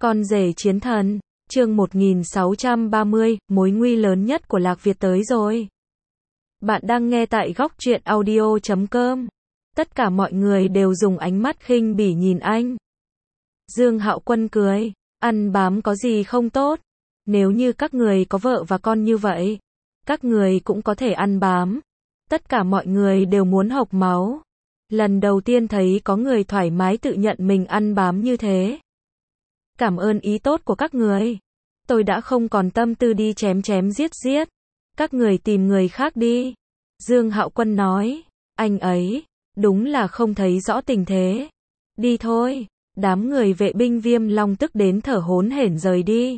Con rể chiến thần, chương 1630, mối nguy lớn nhất của Lạc Việt tới rồi. Bạn đang nghe tại góc truyện audio.com. Tất cả mọi người đều dùng ánh mắt khinh bỉ nhìn anh. Dương Hạo Quân cười, ăn bám có gì không tốt. Nếu như các người có vợ và con như vậy, các người cũng có thể ăn bám. Tất cả mọi người đều muốn hộc máu. Lần đầu tiên thấy có người thoải mái tự nhận mình ăn bám như thế. Cảm ơn ý tốt của các người. Tôi đã không còn tâm tư đi chém giết. Các người tìm người khác đi. Dương Hạo Quân nói, anh ấy, đúng là không thấy rõ tình thế. Đi thôi. Đám người vệ binh Viêm Long tức đến thở hổn hển rời đi.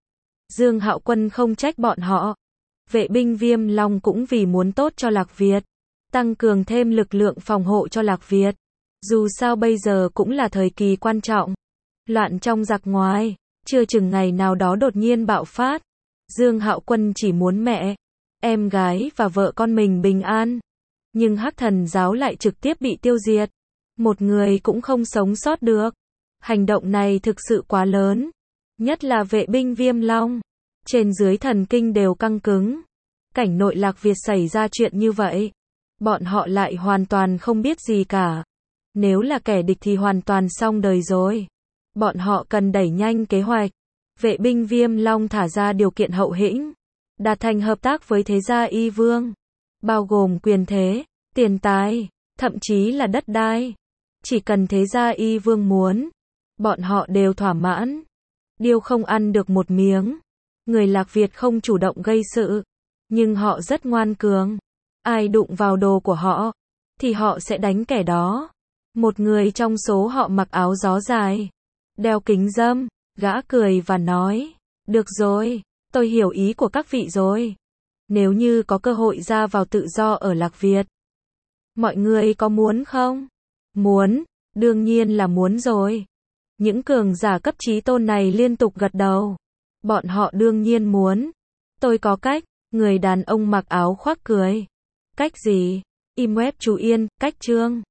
Dương Hạo Quân không trách bọn họ. Vệ binh Viêm Long cũng vì muốn tốt cho Lạc Việt, tăng cường thêm lực lượng phòng hộ cho Lạc Việt. Dù sao bây giờ cũng là thời kỳ quan trọng. Loạn trong giặc ngoài, chưa chừng ngày nào đó đột nhiên bạo phát. Dương Hạo Quân chỉ muốn mẹ, em gái và vợ con mình bình an. Nhưng Hắc Thần giáo lại trực tiếp bị tiêu diệt. Một người cũng không sống sót được. Hành động này thực sự quá lớn. Nhất là vệ binh Viêm Long. Trên dưới thần kinh đều căng cứng. Cảnh nội Lạc Việt xảy ra chuyện như vậy. Bọn họ lại hoàn toàn không biết gì cả. Nếu là kẻ địch thì hoàn toàn xong đời rồi. Bọn họ cần đẩy nhanh kế hoạch. Vệ binh Viêm Long thả ra điều kiện hậu hĩnh. Đạt thành hợp tác với thế gia Y Vương. Bao gồm quyền thế, tiền tài, thậm chí là đất đai. Chỉ cần thế gia Y Vương muốn, bọn họ đều thỏa mãn. Điêu không ăn được một miếng. Người Lạc Việt không chủ động gây sự. Nhưng họ rất ngoan cường. Ai đụng vào đồ của họ, thì họ sẽ đánh kẻ đó. Một người trong số họ mặc áo gió dài, đeo kính râm, gã cười và nói, được rồi, tôi hiểu ý của các vị rồi. Nếu như có cơ hội ra vào tự do ở Lạc Việt, mọi người có muốn không? Muốn, đương nhiên là muốn rồi. Những cường giả cấp chí tôn này liên tục gật đầu. Bọn họ đương nhiên muốn. Tôi có cách, người đàn ông mặc áo khoác cười. Cách gì? Im web chú yên, cách chương.